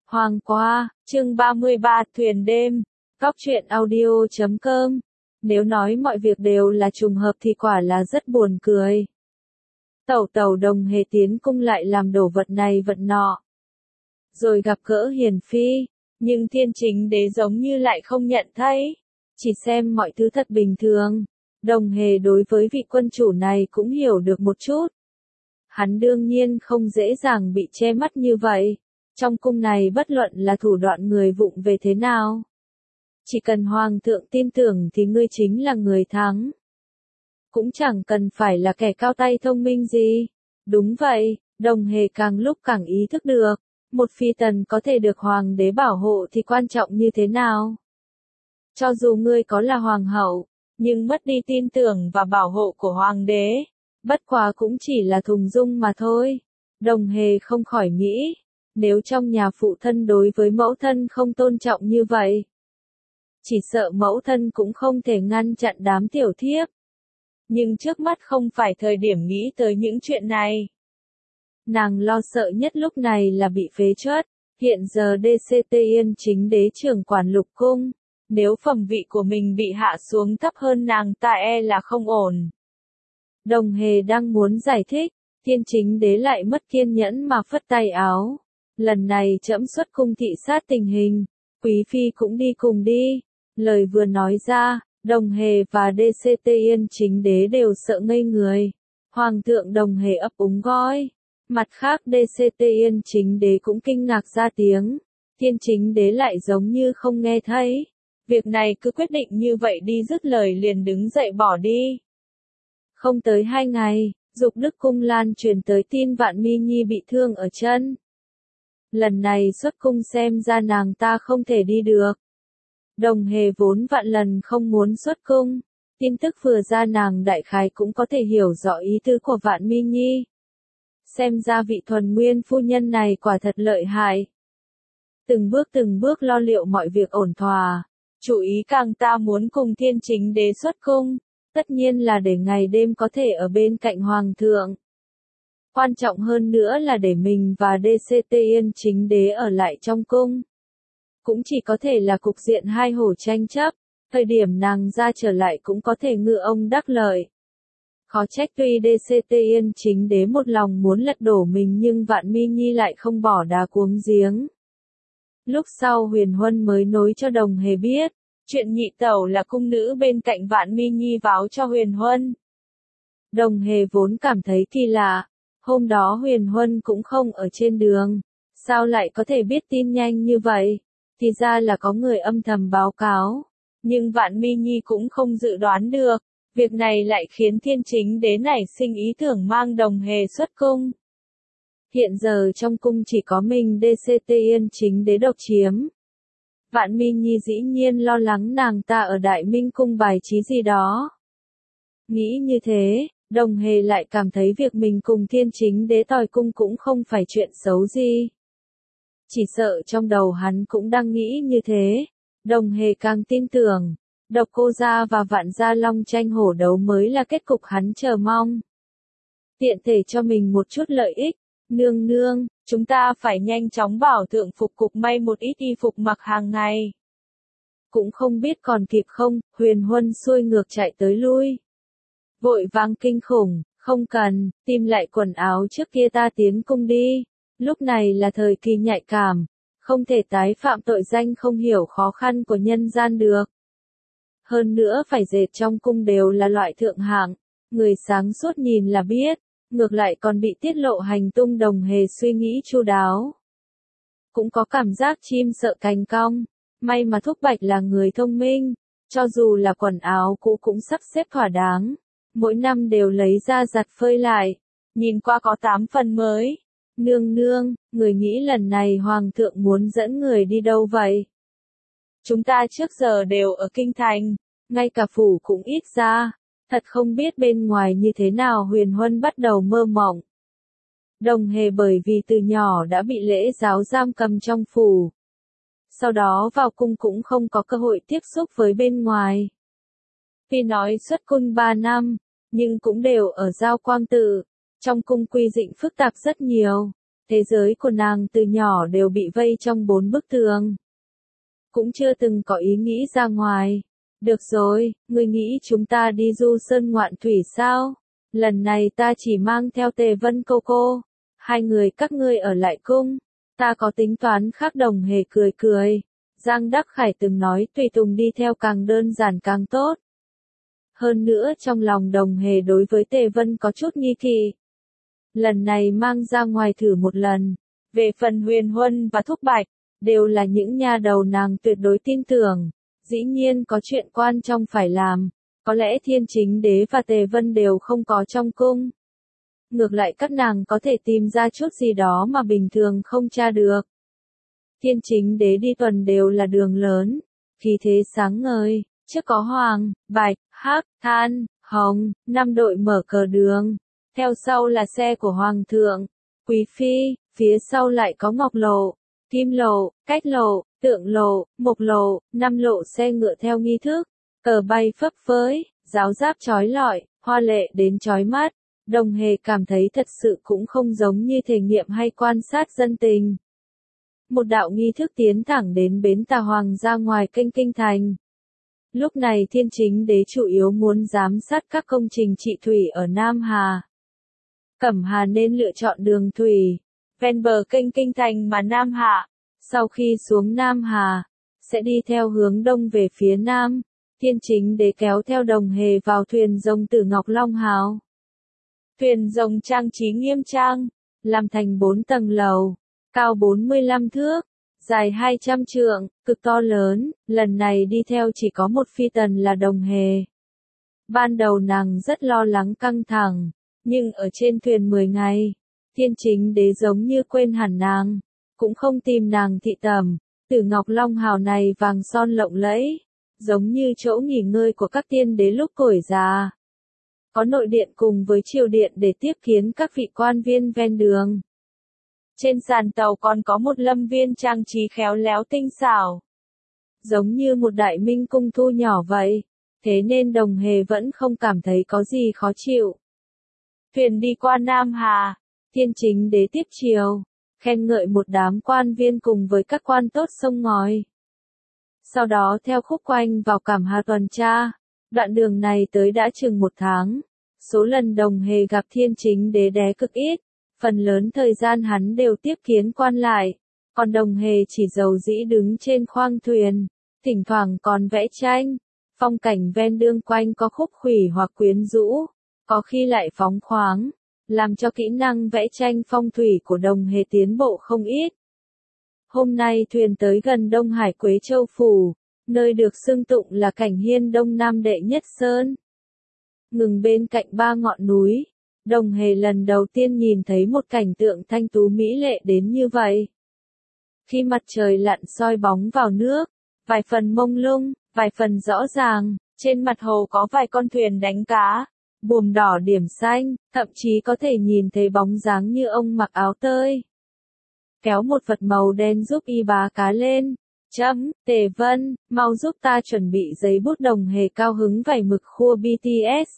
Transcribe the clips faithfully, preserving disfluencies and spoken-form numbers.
Hoàng qua, chương ba mươi ba thuyền đêm, góc truyện audio chấm com. Nếu nói mọi việc đều là trùng hợp thì quả là rất buồn cười. Tẩu tẩu Đồng Hề tiến cung lại làm đổ vật này vật nọ. Rồi gặp gỡ Hiền Phi, nhưng Thiên Chính Đế giống như lại không nhận thấy. Chỉ xem mọi thứ thật bình thường. Đồng Hề đối với vị quân chủ này cũng hiểu được một chút. Hắn đương nhiên không dễ dàng bị che mắt như vậy. Trong cung này bất luận là thủ đoạn người vụng về thế nào. Chỉ cần Hoàng thượng tin tưởng thì ngươi chính là người thắng. Cũng chẳng cần phải là kẻ cao tay thông minh gì. Đúng vậy, Đồng Hề càng lúc càng ý thức được. Một phi tần có thể được Hoàng đế bảo hộ thì quan trọng như thế nào. Cho dù ngươi có là Hoàng hậu, nhưng mất đi tin tưởng và bảo hộ của Hoàng đế. Bất quá cũng chỉ là thùng dung mà thôi. Đồng Hề không khỏi nghĩ. Nếu trong nhà phụ thân đối với mẫu thân không tôn trọng như vậy, chỉ sợ mẫu thân cũng không thể ngăn chặn đám tiểu thiếp. Nhưng trước mắt không phải thời điểm nghĩ tới những chuyện này. Nàng lo sợ nhất lúc này là bị phế truất. Hiện giờ đê xê tê Yên Chính Đế trưởng quản lục cung. Nếu phẩm vị của mình bị hạ xuống thấp hơn nàng ta e là không ổn. Đồng Hề đang muốn giải thích, Thiên Chính Đế lại mất kiên nhẫn mà phất tay áo. Lần này trẫm xuất cung thị sát tình hình, quý phi cũng đi cùng đi. Lời vừa nói ra, Đồng Hề và đê xê tê Yên Chính Đế đều sợ ngây người. Hoàng thượng Đồng Hề ấp úng gói. Mặt khác đê xê tê Yên Chính Đế cũng kinh ngạc ra tiếng. Thiên Chính Đế lại giống như không nghe thấy. Việc này cứ quyết định như vậy đi, dứt lời liền đứng dậy bỏ đi. Không tới hai ngày, Dục Đức Cung lan truyền tới tin Vạn Mi Nhi bị thương ở chân. Lần này xuất cung xem ra nàng ta không thể đi được. Đồng Hề vốn vạn lần không muốn xuất cung. Tin tức vừa ra nàng đại khái cũng có thể hiểu rõ ý tứ của Vạn Mi Nhi. Xem ra vị thuần nguyên phu nhân này quả thật lợi hại. Từng bước từng bước lo liệu mọi việc ổn thỏa. Chủ ý càng ta muốn cùng Thiên Chính Đế xuất cung. Tất nhiên là để ngày đêm có thể ở bên cạnh Hoàng thượng. Quan trọng hơn nữa là để mình và đê xê tê Yên Chính Đế ở lại trong cung. Cũng chỉ có thể là cục diện hai hổ tranh chấp, thời điểm nàng ra trở lại cũng có thể ngự ông đắc lợi. Khó trách tuy đê xê tê Yên Chính Đế một lòng muốn lật đổ mình nhưng Vạn Mi Nhi lại không bỏ đá cuống giếng. Lúc sau Huyền Huân mới nói cho Đồng Hề biết, chuyện nhị tẩu là cung nữ bên cạnh Vạn Mi Nhi báo cho Huyền Huân. Đồng Hề vốn cảm thấy kỳ lạ. Hôm đó Huyền Huân cũng không ở trên đường, sao lại có thể biết tin nhanh như vậy? Thì ra là có người âm thầm báo cáo, nhưng Vạn Mi Nhi cũng không dự đoán được, việc này lại khiến Thiên Chính Đế nảy sinh ý tưởng mang Đồng Hề xuất cung. Hiện giờ trong cung chỉ có mình đê xê tê Yên Chính Đế độc chiếm. Vạn Mi Nhi dĩ nhiên lo lắng nàng ta ở Đại Minh cung bài trí gì đó. Nghĩ như thế, Đồng Hề lại cảm thấy việc mình cùng Thiên Chính Đế tòi cung cũng không phải chuyện xấu gì. Chỉ sợ trong đầu hắn cũng đang nghĩ như thế. Đồng Hề càng tin tưởng, Độc Cô Gia và Vạn Gia Long tranh hổ đấu mới là kết cục hắn chờ mong. Tiện thể cho mình một chút lợi ích, nương nương, chúng ta phải nhanh chóng bảo thượng phục cục may một ít y phục mặc hàng ngày. Cũng không biết còn kịp không, Huyền Huân xuôi ngược chạy tới lui. Vội vàng kinh khủng, không cần, tìm lại quần áo trước kia ta tiến cung đi. Lúc này là thời kỳ nhạy cảm, không thể tái phạm tội danh không hiểu khó khăn của nhân gian được. Hơn nữa phải dệt trong cung đều là loại thượng hạng, người sáng suốt nhìn là biết, ngược lại còn bị tiết lộ hành tung. Đồng Hề suy nghĩ chu đáo. Cũng có cảm giác chim sợ cành cong, may mà Thúc Bạch là người thông minh, cho dù là quần áo cũ cũng sắp xếp thỏa đáng. Mỗi năm đều lấy ra giặt phơi lại, nhìn qua có tám phần mới. Nương nương, người nghĩ lần này Hoàng thượng muốn dẫn người đi đâu vậy? Chúng ta trước giờ đều ở kinh thành, ngay cả phủ cũng ít ra, thật không biết bên ngoài như thế nào. Huyền Huân bắt đầu mơ mộng. Đồng Hề bởi vì từ nhỏ đã bị lễ giáo giam cầm trong phủ. Sau đó vào cung cũng không có cơ hội tiếp xúc với bên ngoài. Tuy nói xuất cung ba năm, nhưng cũng đều ở Giao Quang Tự. Trong cung quy định phức tạp rất nhiều. Thế giới của nàng từ nhỏ đều bị vây trong bốn bức tường. Cũng chưa từng có ý nghĩ ra ngoài. Được rồi, ngươi nghĩ chúng ta đi du sơn ngoạn thủy sao? Lần này ta chỉ mang theo Tề Vân cô cô. Hai người các ngươi ở lại cung. Ta có tính toán khác. Đồng Hề cười cười. Giang Đắc Khải từng nói tùy tùng đi theo càng đơn giản càng tốt. Hơn nữa trong lòng Đồng Hề đối với Tề Vân có chút nghi kỵ. Lần này mang ra ngoài thử một lần. Về phần Huyền Huân và Thúc Bạch, đều là những nha đầu nàng tuyệt đối tin tưởng. Dĩ nhiên có chuyện quan trọng phải làm. Có lẽ Thiên Chính Đế và Tề Vân đều không có trong cung. Ngược lại các nàng có thể tìm ra chút gì đó mà bình thường không tra được. Thiên Chính Đế đi tuần đều là đường lớn, khí thế sáng ngời, trước có hoàng, bạch, hắc, than, hồng, năm đội mở cờ đường. Theo sau là xe của hoàng thượng, quý phi, phía sau lại có ngọc lộ, kim lộ, cách lộ, tượng lộ, mộc lộ, năm lộ xe ngựa theo nghi thức, cờ bay phấp phới, giáo giáp chói lọi, hoa lệ đến chói mắt. Đồng Hề cảm thấy thật sự cũng không giống như thể nghiệm hay quan sát dân tình. Một đạo nghi thức tiến thẳng đến bến tà hoàng ra ngoài kênh kinh thành. Lúc này Thiên Chính Đế chủ yếu muốn giám sát các công trình trị thủy ở Nam Hà. Cẩm Hà nên lựa chọn đường thủy, ven bờ kênh kinh thành mà Nam Hạ. Sau khi xuống Nam Hà, sẽ đi theo hướng đông về phía Nam. Thiên Chính Đế kéo theo Đồng Hề vào thuyền rồng Tử Ngọc Long Hào. Thuyền rồng trang trí nghiêm trang, làm thành bốn tầng lầu, cao bốn mươi lăm thước, dài hai trăm trượng, cực to lớn. Lần này đi theo chỉ có một phi tần là Đồng Hề. Ban đầu nàng rất lo lắng căng thẳng, nhưng ở trên thuyền mười ngày, Thiên Chính Đế giống như quên hẳn nàng, cũng không tìm nàng thị tẩm. Tử Ngọc Long Hào này vàng son lộng lẫy, giống như chỗ nghỉ ngơi của các tiên đế lúc tuổi già. Có nội điện cùng với triều điện để tiếp kiến các vị quan viên ven đường. Trên sàn tàu còn có một lâm viên trang trí khéo léo tinh xảo, giống như một đại minh cung thu nhỏ vậy, thế nên Đồng Hề vẫn không cảm thấy có gì khó chịu. Thuyền đi qua Nam Hà, Thiên Chính Đế tiếp triều, khen ngợi một đám quan viên cùng với các quan tốt sông ngòi. Sau đó theo khúc quanh vào Cẩm Hà tuần tra, đoạn đường này tới đã chừng một tháng. Số lần Đồng Hề gặp Thiên Chính Đế đé cực ít, phần lớn thời gian hắn đều tiếp kiến quan lại, còn Đồng Hề chỉ dầu dĩ đứng trên khoang thuyền, thỉnh thoảng còn vẽ tranh. Phong cảnh ven đường quanh có khúc khuỷu hoặc quyến rũ, có khi lại phóng khoáng, làm cho kỹ năng vẽ tranh phong thủy của Đồng Hề tiến bộ không ít. Hôm nay thuyền tới gần Đông Hải Quế Châu Phủ, nơi được xưng tụng là cảnh hiên Đông Nam đệ nhất sơn. Ngừng bên cạnh ba ngọn núi, Đồng Hề lần đầu tiên nhìn thấy một cảnh tượng thanh tú mỹ lệ đến như vậy. Khi mặt trời lặn soi bóng vào nước, vài phần mông lung, vài phần rõ ràng, trên mặt hồ có vài con thuyền đánh cá, buồm đỏ điểm xanh, thậm chí có thể nhìn thấy bóng dáng như ông mặc áo tơi. Kéo một vật màu đen giúp y bá cá lên. Chấm, Tề Vân, mau giúp ta chuẩn bị giấy bút. Đồng Hề cao hứng vẩy mực khua bê tê ét.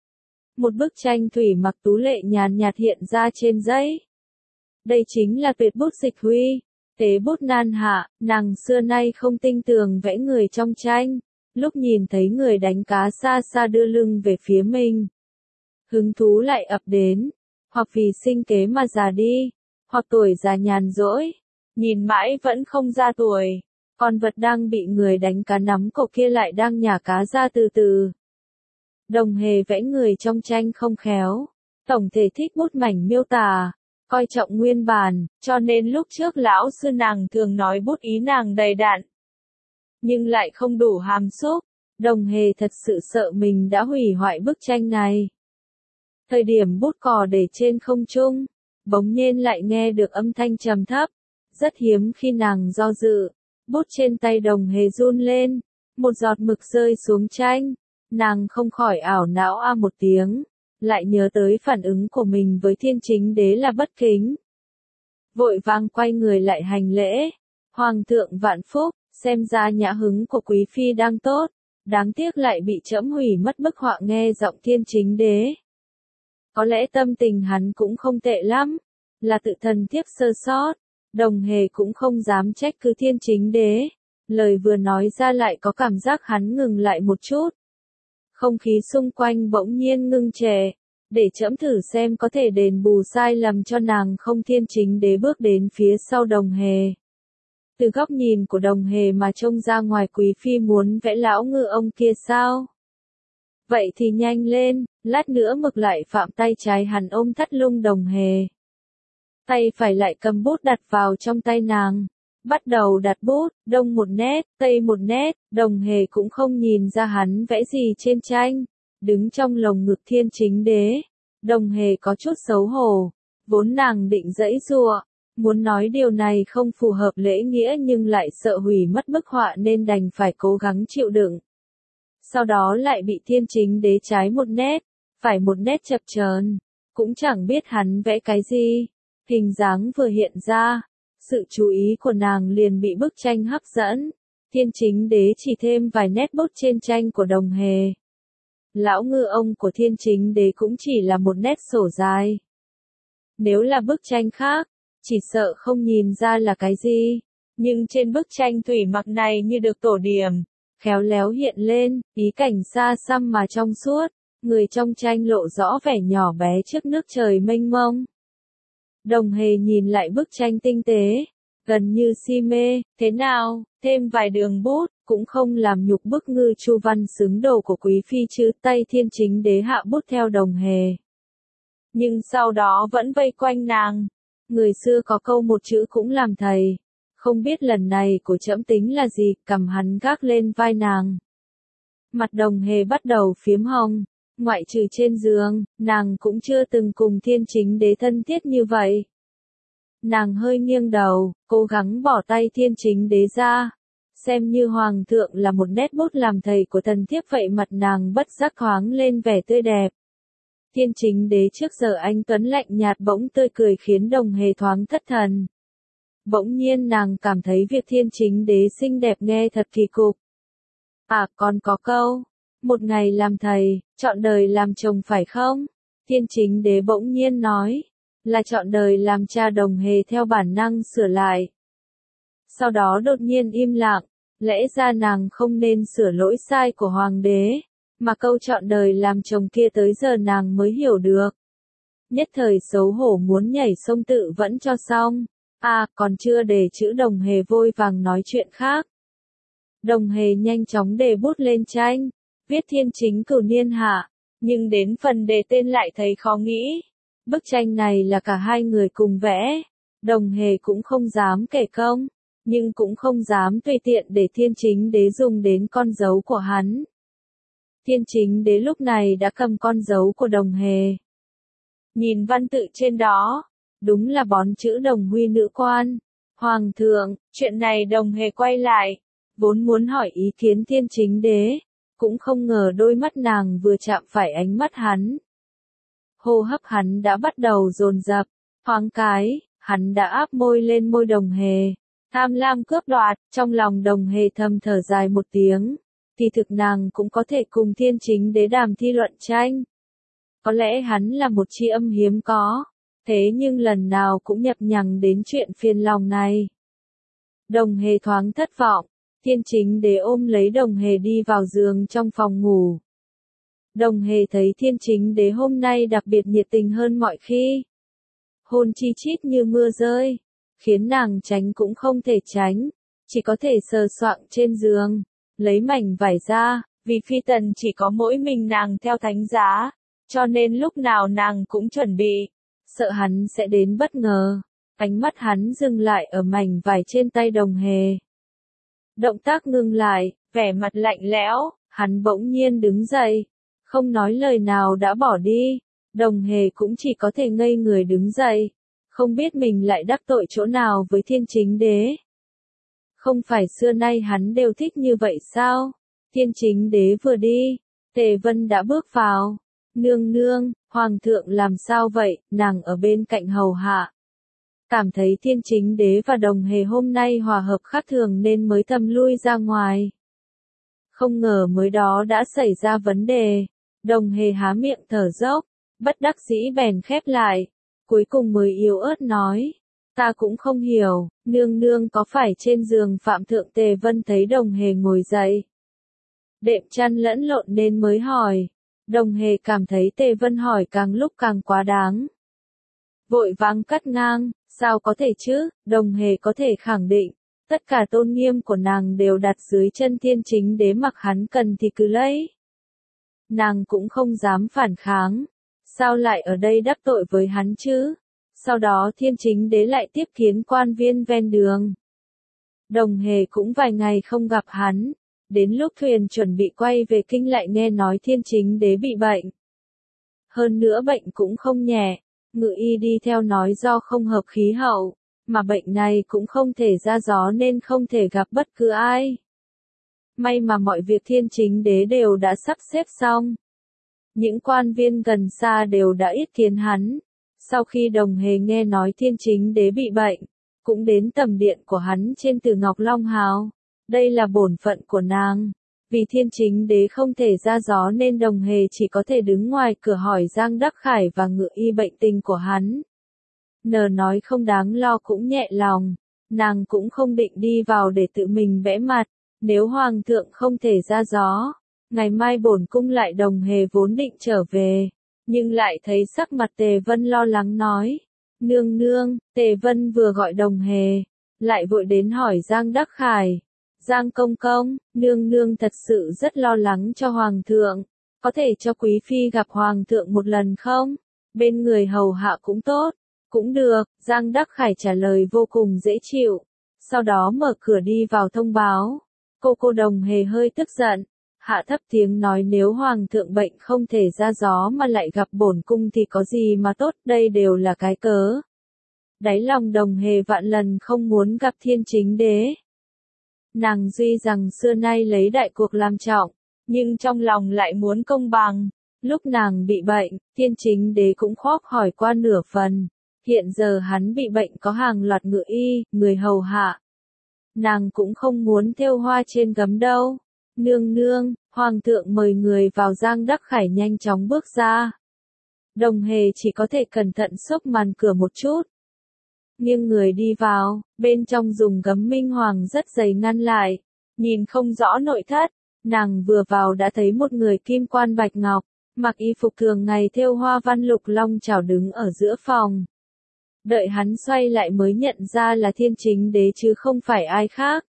Một bức tranh thủy mặc tú lệ nhàn nhạt hiện ra trên giấy. Đây chính là tuyệt bút Dịch Huy, tế bút nan hạ, nàng xưa nay không tinh tường vẽ người trong tranh. Lúc nhìn thấy người đánh cá xa xa đưa lưng về phía mình, hứng thú lại ập đến, hoặc vì sinh kế mà già đi, hoặc tuổi già nhàn rỗi, nhìn mãi vẫn không ra tuổi. Con vật đang bị người đánh cá nắm cổ kia lại đang nhả cá ra từ từ. Đồng Hề vẽ người trong tranh không khéo, tổng thể thích bút mảnh miêu tả, coi trọng nguyên bản, cho nên lúc trước lão sư nàng thường nói bút ý nàng đầy đặn, nhưng lại không đủ hàm xúc. Đồng Hề thật sự sợ mình đã hủy hoại bức tranh này. Thời điểm bút cò để trên không trung, bỗng nhiên lại nghe được âm thanh trầm thấp, rất hiếm khi nàng do dự. Bút trên tay Đồng Hề run lên, một giọt mực rơi xuống tranh, nàng không khỏi ảo não a một tiếng, lại nhớ tới phản ứng của mình với Thiên Chính Đế là bất kính. Vội vàng quay người lại hành lễ, Hoàng thượng vạn phúc, xem ra nhã hứng của quý phi đang tốt, đáng tiếc lại bị trẫm hủy mất bức họa. Nghe giọng Thiên Chính Đế, có lẽ tâm tình hắn cũng không tệ lắm, là tự thần thiếp sơ sót. Đồng Hề cũng không dám trách cứ Thiên Chính Đế. Lời vừa nói ra lại có cảm giác hắn ngừng lại một chút. Không khí xung quanh bỗng nhiên ngưng trệ. Để trẫm thử xem có thể đền bù sai lầm cho nàng không. Thiên Chính Đế bước đến phía sau Đồng Hề. Từ góc nhìn của Đồng Hề mà trông ra ngoài quý phi muốn vẽ lão ngư ông kia sao? Vậy thì nhanh lên, lát nữa Mực lại phạm tay trái hắn ôm thắt lưng Đồng Hề. Tay phải lại cầm bút đặt vào trong tay nàng. Bắt đầu đặt bút, đông một nét, tây một nét, Đồng Hề cũng không nhìn ra hắn vẽ gì trên tranh. Đứng trong lồng ngực Thiên Chính Đế. Đồng Hề có chút xấu hổ. Vốn nàng định giãy giụa, muốn nói điều này không phù hợp lễ nghĩa nhưng lại sợ hủy mất bức họa nên đành phải cố gắng chịu đựng. Sau đó lại bị Thiên Chính Đế trái một nét, phải một nét chập chờn, cũng chẳng biết hắn vẽ cái gì. Hình dáng vừa hiện ra, sự chú ý của nàng liền bị bức tranh hấp dẫn. Thiên Chính Đế chỉ thêm vài nét bút trên tranh của Đồng Hề. Lão ngư ông của Thiên Chính Đế cũng chỉ là một nét sổ dài. Nếu là bức tranh khác, chỉ sợ không nhìn ra là cái gì. Nhưng trên bức tranh thủy mặc này như được tổ điểm, khéo léo hiện lên, ý cảnh xa xăm mà trong suốt. Người trong tranh lộ rõ vẻ nhỏ bé trước nước trời mênh mông. Đồng Hề nhìn lại bức tranh tinh tế, gần như si mê. Thế nào, thêm vài đường bút, cũng không làm nhục bức ngư chu văn xứng đồ của quý phi chứ. Tay Thiên Chính Đế hạ bút theo Đồng Hề. Nhưng sau đó vẫn vây quanh nàng. Người xưa có câu một chữ cũng làm thầy. Không biết lần này của trẫm tính là gì, cầm hắn gác lên vai nàng. Mặt Đồng Hề bắt đầu phiếm hồng. Ngoại trừ trên giường, nàng cũng chưa từng cùng Thiên Chính Đế thân thiết như vậy. Nàng hơi nghiêng đầu, cố gắng bỏ tay Thiên Chính Đế ra. Xem như hoàng thượng là một nét bút làm thầy của thần thiếp vậy, mặt nàng bất giác thoáng lên vẻ tươi đẹp. Thiên Chính Đế trước giờ anh tuấn lạnh nhạt bỗng tươi cười khiến Đồng Hề thoáng thất thần. Bỗng nhiên nàng cảm thấy việc Thiên Chính Đế xinh đẹp nghe thật kỳ cục. À, còn có câu, một ngày làm thầy, chọn đời làm chồng phải không? Thiên Chính Đế bỗng nhiên nói, là chọn đời làm cha. Đồng Hề theo bản năng sửa lại. Sau đó đột nhiên im lặng, lẽ ra nàng không nên sửa lỗi sai của hoàng đế, mà câu chọn đời làm chồng kia tới giờ nàng mới hiểu được. Nhất thời xấu hổ muốn nhảy sông tự vẫn cho xong. À, còn chưa để chữ. Đồng Hề vội vàng nói chuyện khác. Đồng Hề nhanh chóng đề bút lên tranh, viết Thiên Chính Cửu Niên Hạ, nhưng đến phần đề tên lại thấy khó nghĩ. Bức tranh này là cả hai người cùng vẽ. Đồng Hề cũng không dám kể công, nhưng cũng không dám tùy tiện để Thiên Chính Đế dùng đến con dấu của hắn. Thiên Chính Đế lúc này đã cầm con dấu của Đồng Hề. Nhìn văn tự trên đó, đúng là bón chữ Đồng Huy nữ quan. Hoàng thượng, chuyện này Đồng Hề quay lại, vốn muốn hỏi ý kiến Thiên Chính Đế, cũng không ngờ đôi mắt nàng vừa chạm phải ánh mắt hắn. Hô hấp hắn đã bắt đầu dồn dập, thoáng cái, hắn đã áp môi lên môi Đồng Hề. Tham lam cướp đoạt, trong lòng Đồng Hề thầm thở dài một tiếng. Thì thực nàng cũng có thể cùng Thiên Chính Đế đàm thi luận tranh. Có lẽ hắn là một tri âm hiếm có, thế nhưng lần nào cũng nhập nhằng đến chuyện phiền lòng này. Đồng Hề thoáng thất vọng, Thiên Chính Đế ôm lấy Đồng Hề đi vào giường trong phòng ngủ. Đồng Hề thấy Thiên Chính Đế hôm nay đặc biệt nhiệt tình hơn mọi khi. Hôn chi chít như mưa rơi, khiến nàng tránh cũng không thể tránh, chỉ có thể sờ soạng trên giường, lấy mảnh vải ra, vì phi tần chỉ có mỗi mình nàng theo thánh giá, cho nên lúc nào nàng cũng chuẩn bị, sợ hắn sẽ đến bất ngờ. Ánh mắt hắn dừng lại ở mảnh vải trên tay Đồng Hề. Động tác ngừng lại, vẻ mặt lạnh lẽo, hắn bỗng nhiên đứng dậy, không nói lời nào đã bỏ đi. Đồng Hề cũng chỉ có thể ngây người đứng dậy, không biết mình lại đắc tội chỗ nào với Thiên Chính Đế. Không phải xưa nay hắn đều thích như vậy sao? Thiên Chính Đế vừa đi, Tề Vân đã bước vào. Nương nương, Hoàng thượng làm sao vậy? Nàng ở bên cạnh hầu hạ. Cảm thấy Thiên Chính Đế và Đồng Hề hôm nay hòa hợp khác thường nên mới thầm lui ra ngoài. Không ngờ mới đó đã xảy ra vấn đề. Đồng Hề há miệng thở dốc, bất đắc dĩ bèn khép lại. cuối cùng mới yếu ớt nói. Ta cũng không hiểu, nương nương có phải trên giường Phạm Thượng Tề Vân thấy Đồng Hề ngồi dậy. Đệm chăn lẫn lộn nên mới hỏi. Đồng Hề cảm thấy Tề Vân hỏi càng lúc càng quá đáng. Vội vàng cắt ngang, sao có thể chứ, Đồng Hề có thể khẳng định, tất cả tôn nghiêm của nàng đều đặt dưới chân Thiên Chính Đế, mặc hắn cần thì cứ lấy. Nàng cũng không dám phản kháng, sao lại ở đây đắc tội với hắn chứ? Sau đó Thiên Chính Đế lại tiếp kiến quan viên ven đường. Đồng Hề cũng vài ngày không gặp hắn, đến lúc thuyền chuẩn bị quay về kinh lại nghe nói Thiên Chính Đế bị bệnh. Hơn nữa bệnh cũng không nhẹ, Ngự y đi theo nói do không hợp khí hậu, mà bệnh này cũng không thể ra gió nên không thể gặp bất cứ ai. May mà mọi việc Thiên Chính Đế đều đã sắp xếp xong. Những quan viên gần xa đều đã yết kiến hắn. Sau khi Đồng Hề nghe nói Thiên Chính Đế bị bệnh, cũng đến tầm điện của hắn trên Từ Ngọc Long Hào. Đây là bổn phận của nàng. Vì Thiên Chính Đế không thể ra gió nên Đồng Hề chỉ có thể đứng ngoài cửa hỏi Giang Đắc Khải và Ngự y bệnh tình của hắn. Nờ nói không đáng lo cũng nhẹ lòng, nàng cũng không định đi vào để tự mình vẽ mặt, nếu Hoàng thượng không thể ra gió, ngày mai bổn cung lại. Đồng Hề vốn định trở về, nhưng lại thấy sắc mặt Tề Vân lo lắng nói, nương nương. Tề Vân vừa gọi Đồng Hề, lại vội đến hỏi Giang Đắc Khải, Giang công công, nương nương thật sự rất lo lắng cho Hoàng thượng, có thể cho Quý Phi gặp Hoàng thượng một lần không? Bên người hầu hạ cũng tốt. Cũng được, Giang Đắc Khải trả lời vô cùng dễ chịu, sau đó mở cửa đi vào thông báo. Cô cô Đồng Hề hơi tức giận, hạ thấp tiếng nói nếu Hoàng thượng bệnh không thể ra gió mà lại gặp bổn cung thì có gì mà tốt, đây đều là cái cớ. Đáy lòng Đồng Hề vạn lần không muốn gặp Thiên Chính Đế. Nàng duy rằng xưa nay lấy đại cuộc làm trọng, nhưng trong lòng lại muốn công bằng. Lúc nàng bị bệnh, Thiên Chính Đế cũng khóc hỏi qua nửa phần. Hiện giờ hắn bị bệnh có hàng loạt ngự y, người hầu hạ. Nàng cũng không muốn thêu hoa trên gấm đâu. Nương nương, Hoàng thượng mời người vào. Giang Đắc Khải nhanh chóng bước ra. Đồng Hề chỉ có thể cẩn thận xốc màn cửa một chút. Nhưng người đi vào, bên trong dùng gấm minh hoàng rất dày ngăn lại, nhìn không rõ nội thất. Nàng vừa vào đã thấy một người kim quan bạch ngọc, mặc y phục thường ngày thêu hoa văn lục long chảo đứng ở giữa phòng. Đợi hắn xoay lại mới nhận ra là Thiên Chính Đế chứ không phải ai khác.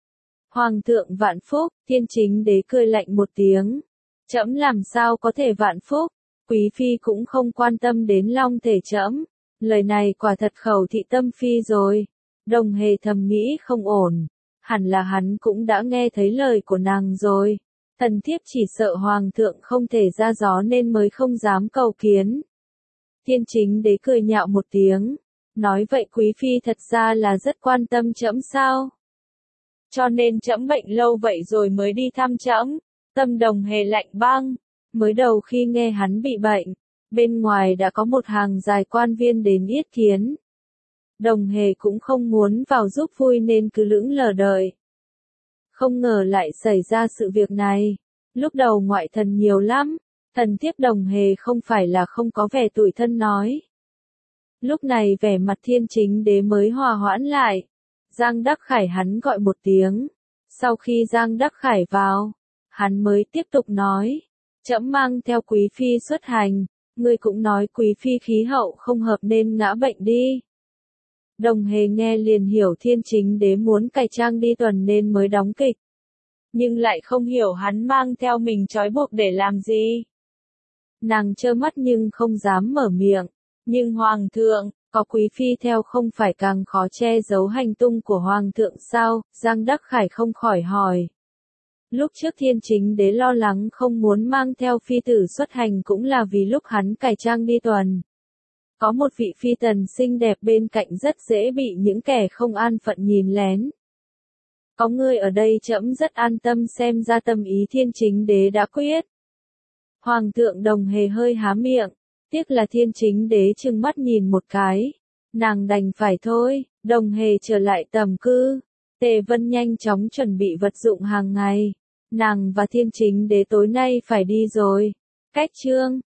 Hoàng thượng vạn phúc. Thiên Chính Đế cười lạnh một tiếng. Trẫm làm sao có thể vạn phúc, Quý Phi cũng không quan tâm đến long thể trẫm. Lời này quả thật khẩu thị tâm phi rồi. Đồng Hề thầm nghĩ không ổn, hẳn là hắn cũng đã nghe thấy lời của nàng rồi. Thần thiếp chỉ sợ Hoàng thượng không thể ra gió nên mới không dám cầu kiến. Thiên Chính Đế cười nhạo một tiếng, nói vậy Quý Phi thật ra là rất quan tâm trẫm sao? Cho nên trẫm bệnh lâu vậy rồi mới đi thăm trẫm. Tâm Đồng Hề lạnh băng, mới đầu khi nghe hắn bị bệnh, bên ngoài đã có một hàng dài quan viên đến yết kiến. Đồng Hề cũng không muốn vào giúp vui nên cứ lững lờ đợi. Không ngờ lại xảy ra sự việc này. Lúc đầu ngoại thần nhiều lắm, thần thiếp Đồng Hề không phải là không có vẻ tủi thân nói. Lúc này vẻ mặt Thiên Chính Đế mới hòa hoãn lại. Giang Đắc Khải hắn gọi một tiếng. Sau khi Giang Đắc Khải vào, hắn mới tiếp tục nói. Trẫm mang theo Quý Phi xuất hành, ngươi cũng nói Quý Phi khí hậu không hợp nên ngã bệnh đi. Đồng Hề nghe liền hiểu Thiên Chính Đế muốn cải trang đi tuần nên mới đóng kịch. Nhưng lại không hiểu hắn mang theo mình trói buộc để làm gì. Nàng trơ mắt nhưng không dám mở miệng. Nhưng Hoàng thượng, có Quý Phi theo không phải càng khó che giấu hành tung của Hoàng thượng sao? Giang Đắc Khải không khỏi hỏi. Lúc trước Thiên Chính Đế lo lắng không muốn mang theo phi tử xuất hành cũng là vì lúc hắn cải trang đi tuần. Có một vị phi tần xinh đẹp bên cạnh rất dễ bị những kẻ không an phận nhìn lén. Có người ở đây trẫm rất an tâm, xem ra tâm ý Thiên Chính Đế đã quyết. Hoàng thượng. Đồng Hề hơi há miệng, tiếc là Thiên Chính Đế trừng mắt nhìn một cái. Nàng đành phải thôi. Đồng Hề trở lại tầm cư. Tề Vân nhanh chóng chuẩn bị vật dụng hàng ngày. Nàng và Thiên Chính Đế tối nay phải đi rồi. Cách chương